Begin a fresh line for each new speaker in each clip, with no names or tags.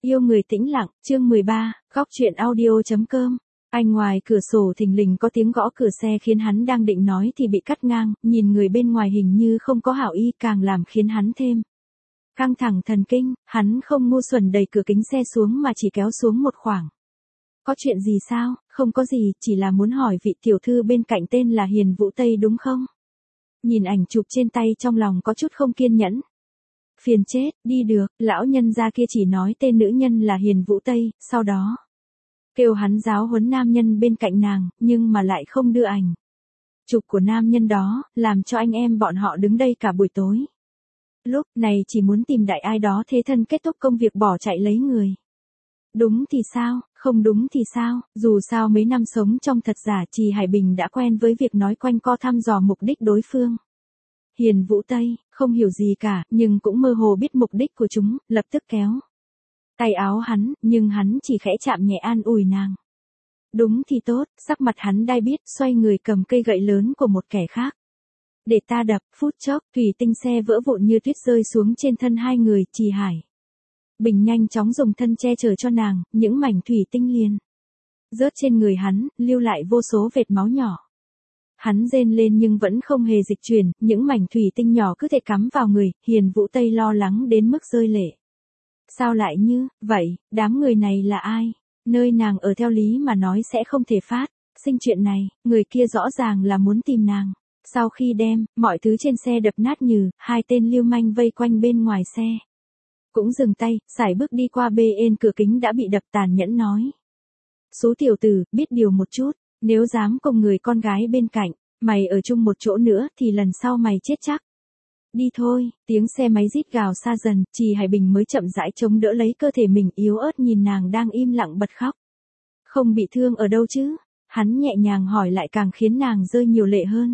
Yêu người tĩnh lặng, chương 13, góc truyện audio.com. Anh ngoài cửa sổ thình lình có tiếng gõ cửa xe khiến hắn đang định nói thì bị cắt ngang, nhìn người bên ngoài hình như không có hảo ý càng làm khiến hắn thêm căng thẳng thần kinh, hắn không ngu xuẩn đẩy cửa kính xe xuống mà chỉ kéo xuống một khoảng. Có chuyện gì sao? Không có gì, chỉ là muốn hỏi vị tiểu thư bên cạnh tên là Hiền Vũ Tây đúng không? Nhìn ảnh chụp trên tay trong lòng có chút không kiên nhẫn. Phiền chết, đi được, lão nhân gia kia chỉ nói tên nữ nhân là Hiền Vũ Tây, sau đó kêu hắn giáo huấn nam nhân bên cạnh nàng, nhưng mà lại không đưa ảnh chụp của nam nhân đó, làm cho anh em bọn họ đứng đây cả buổi tối. Lúc này chỉ muốn tìm đại ai đó thế thân kết thúc công việc bỏ chạy lấy người. Đúng thì sao, không đúng thì sao, dù sao mấy năm sống trong thật giả Trì Hải Bình đã quen với việc nói quanh co thăm dò mục đích đối phương. Hiền Vũ Tây, không hiểu gì cả, nhưng cũng mơ hồ biết mục đích của chúng, lập tức kéo tay áo hắn, nhưng hắn chỉ khẽ chạm nhẹ an ủi nàng. Đúng thì tốt, sắc mặt hắn đai biết, xoay người cầm cây gậy lớn của một kẻ khác. Để ta đập, phút chốc, thủy tinh xe vỡ vụn như tuyết rơi xuống trên thân hai người, Trì Hải Bình nhanh chóng dùng thân che chở cho nàng, những mảnh thủy tinh liền rớt trên người hắn, lưu lại vô số vệt máu nhỏ. Hắn rên lên nhưng vẫn không hề dịch chuyển, những mảnh thủy tinh nhỏ cứ thể cắm vào người, Hiền Vũ Tây lo lắng đến mức rơi lệ. Sao lại như vậy, đám người này là ai? Nơi nàng ở theo lý mà nói sẽ không thể phát sinh chuyện này, người kia rõ ràng là muốn tìm nàng. Sau khi đem mọi thứ trên xe đập nát nhừ, hai tên lưu manh vây quanh bên ngoài xe cũng dừng tay, sải bước đi qua bên cửa kính đã bị đập, tàn nhẫn nói. Số tiểu tử, biết điều một chút, nếu dám cùng người con gái bên cạnh, mày ở chung một chỗ nữa thì lần sau mày chết chắc. Đi thôi, tiếng xe máy rít gào xa dần, Trì Hải Bình mới chậm rãi chống đỡ lấy cơ thể mình yếu ớt nhìn nàng đang im lặng bật khóc. Không bị thương ở đâu chứ? Hắn nhẹ nhàng hỏi lại càng khiến nàng rơi nhiều lệ hơn.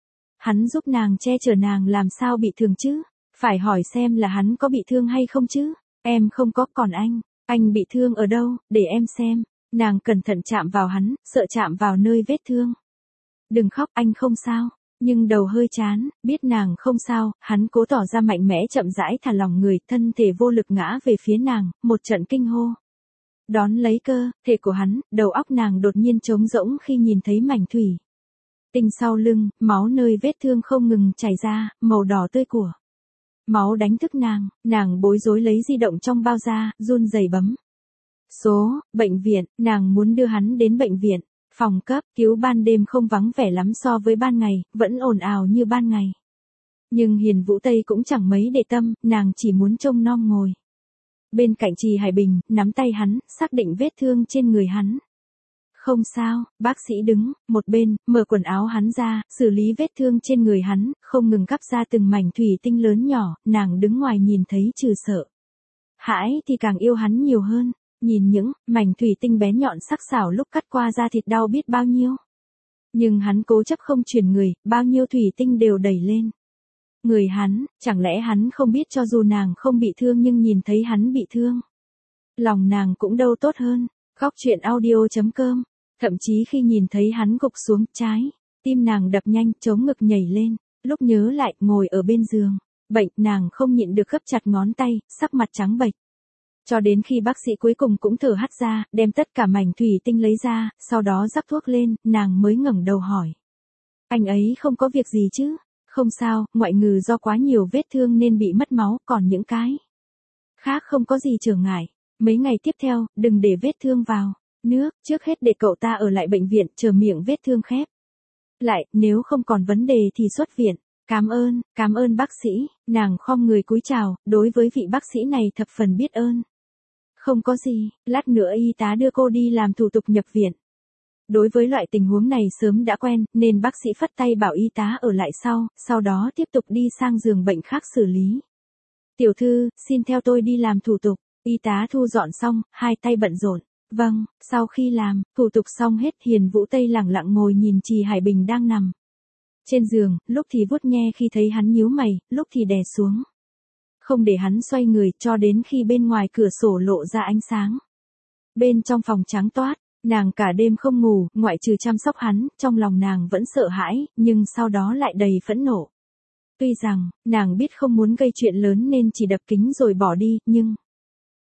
Hắn giúp nàng che chở nàng làm sao bị thương chứ? Phải hỏi xem là hắn có bị thương hay không chứ? Em không có, còn anh bị thương ở đâu, để em xem. Nàng cẩn thận chạm vào hắn, sợ chạm vào nơi vết thương. Đừng khóc, anh không sao. Nhưng đầu hơi chán, biết nàng không sao, hắn cố tỏ ra mạnh mẽ chậm rãi thả lỏng người, thân thể vô lực ngã về phía nàng, một trận kinh hô đón lấy cơ thể của hắn, đầu óc nàng đột nhiên trống rỗng khi nhìn thấy mảnh thủy tinh sau lưng, máu nơi vết thương không ngừng chảy ra, màu đỏ tươi của máu đánh thức nàng bối rối lấy di động trong bao ra, run rẩy bấm số, bệnh viện, nàng muốn đưa hắn đến bệnh viện. Phòng cấp cứu ban đêm không vắng vẻ lắm so với ban ngày, vẫn ồn ào như ban ngày. Nhưng Hiền Vũ Tây cũng chẳng mấy để tâm, nàng chỉ muốn trông nom ngồi bên cạnh Trì Hải Bình, nắm tay hắn, xác định vết thương trên người hắn. Không sao, bác sĩ đứng một bên, mở quần áo hắn ra, xử lý vết thương trên người hắn, không ngừng cắp ra từng mảnh thủy tinh lớn nhỏ, nàng đứng ngoài nhìn thấy trừ sợ hãi thì càng yêu hắn nhiều hơn. Nhìn những mảnh thủy tinh bén nhọn sắc sảo lúc cắt qua da thịt đau biết bao nhiêu. Nhưng hắn cố chấp không chuyển người, bao nhiêu thủy tinh đều đẩy lên người hắn, chẳng lẽ hắn không biết cho dù nàng không bị thương nhưng nhìn thấy hắn bị thương, lòng nàng cũng đâu tốt hơn. Góc truyện audio.com. Thậm chí khi nhìn thấy hắn gục xuống, trái tim nàng đập nhanh, chống ngực nhảy lên. Lúc nhớ lại, ngồi ở bên giường bệnh, nàng không nhịn được gấp chặt ngón tay, sắc mặt trắng bệch. Cho đến khi bác sĩ cuối cùng cũng thở hắt ra, đem tất cả mảnh thủy tinh lấy ra, sau đó rắc thuốc lên, nàng mới ngẩng đầu hỏi. Anh ấy không có việc gì chứ? Không sao, ngoại ngừ do quá nhiều vết thương nên bị mất máu, còn những cái khác không có gì trở ngại. Mấy ngày tiếp theo, đừng để vết thương vào nước, trước hết để cậu ta ở lại bệnh viện, chờ miệng vết thương khép lại, nếu không còn vấn đề thì xuất viện. Cảm ơn bác sĩ, nàng khom người cúi chào, đối với vị bác sĩ này thập phần biết ơn. Không có gì, lát nữa y tá đưa cô đi làm thủ tục nhập viện. Đối với loại tình huống này sớm đã quen, nên bác sĩ phất tay bảo y tá ở lại sau đó tiếp tục đi sang giường bệnh khác xử lý. Tiểu thư, xin theo tôi đi làm thủ tục. Y tá thu dọn xong, hai tay bận rộn. Vâng, sau khi làm thủ tục xong hết, Hiền Vũ Tây lặng lặng ngồi nhìn Trì Hải Bình đang nằm trên giường, lúc thì vuốt nghe khi thấy hắn nhíu mày, lúc thì đè xuống không để hắn xoay người, cho đến khi bên ngoài cửa sổ lộ ra ánh sáng. Bên trong phòng trắng toát, nàng cả đêm không ngủ, ngoại trừ chăm sóc hắn, trong lòng nàng vẫn sợ hãi, nhưng sau đó lại đầy phẫn nộ. Tuy rằng, nàng biết không muốn gây chuyện lớn nên chỉ đập kính rồi bỏ đi, nhưng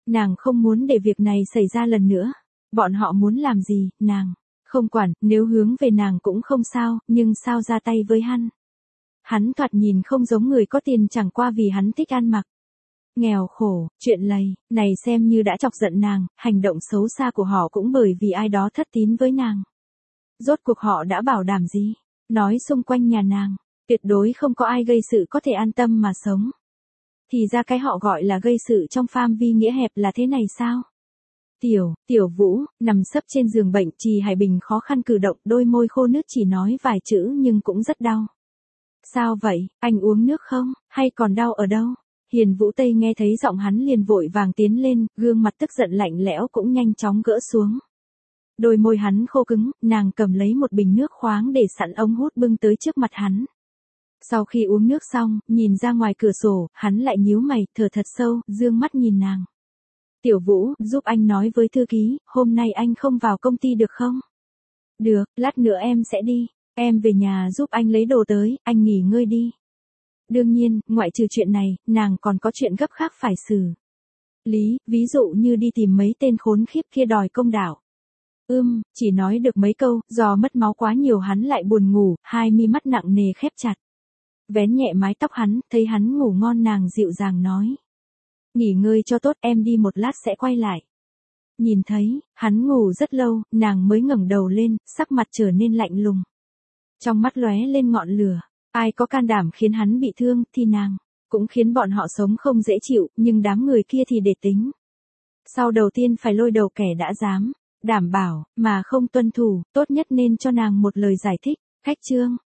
Nàng không muốn để việc này xảy ra lần nữa. Bọn họ muốn làm gì, nàng không quản, nếu hướng về nàng cũng không sao, nhưng sao ra tay với hắn. Hắn thoạt nhìn không giống người có tiền, chẳng qua vì hắn thích ăn mặc. Nghèo khổ, chuyện lầy, này xem như đã chọc giận nàng, hành động xấu xa của họ cũng bởi vì ai đó thất tín với nàng. Rốt cuộc họ đã bảo đảm gì? Nói xung quanh nhà nàng, tuyệt đối không có ai gây sự có thể an tâm mà sống. Thì ra cái họ gọi là gây sự trong phạm vi nghĩa hẹp là thế này sao? Tiểu Vũ, nằm sấp trên giường bệnh, Trì Hải Bình khó khăn cử động, đôi môi khô nước chỉ nói vài chữ nhưng cũng rất đau. Sao vậy, anh uống nước không, hay còn đau ở đâu? Hiền Vũ Tây nghe thấy giọng hắn liền vội vàng tiến lên, gương mặt tức giận lạnh lẽo cũng nhanh chóng gỡ xuống. Đôi môi hắn khô cứng, nàng cầm lấy một bình nước khoáng để sẵn ống hút bưng tới trước mặt hắn. Sau khi uống nước xong, nhìn ra ngoài cửa sổ, hắn lại nhíu mày, thở thật sâu, dương mắt nhìn nàng. Tiểu Vũ, giúp anh nói với thư ký, hôm nay anh không vào công ty được không? Được, lát nữa em sẽ đi. Em về nhà giúp anh lấy đồ tới, anh nghỉ ngơi đi. Đương nhiên, ngoại trừ chuyện này, nàng còn có chuyện gấp khác phải xử lý, ví dụ như đi tìm mấy tên khốn khiếp kia đòi công đạo. Chỉ nói được mấy câu, do mất máu quá nhiều hắn lại buồn ngủ, hai mi mắt nặng nề khép chặt. Vén nhẹ mái tóc hắn, thấy hắn ngủ ngon nàng dịu dàng nói. Nghỉ ngơi cho tốt, em đi một lát sẽ quay lại. Nhìn thấy, hắn ngủ rất lâu, nàng mới ngẩng đầu lên, sắc mặt trở nên lạnh lùng. Trong mắt lóe lên ngọn lửa, ai có can đảm khiến hắn bị thương, thì nàng cũng khiến bọn họ sống không dễ chịu, nhưng đám người kia thì để tính. Sau đầu tiên phải lôi đầu kẻ đã dám đảm bảo, mà không tuân thủ, tốt nhất nên cho nàng một lời giải thích. Khách trương,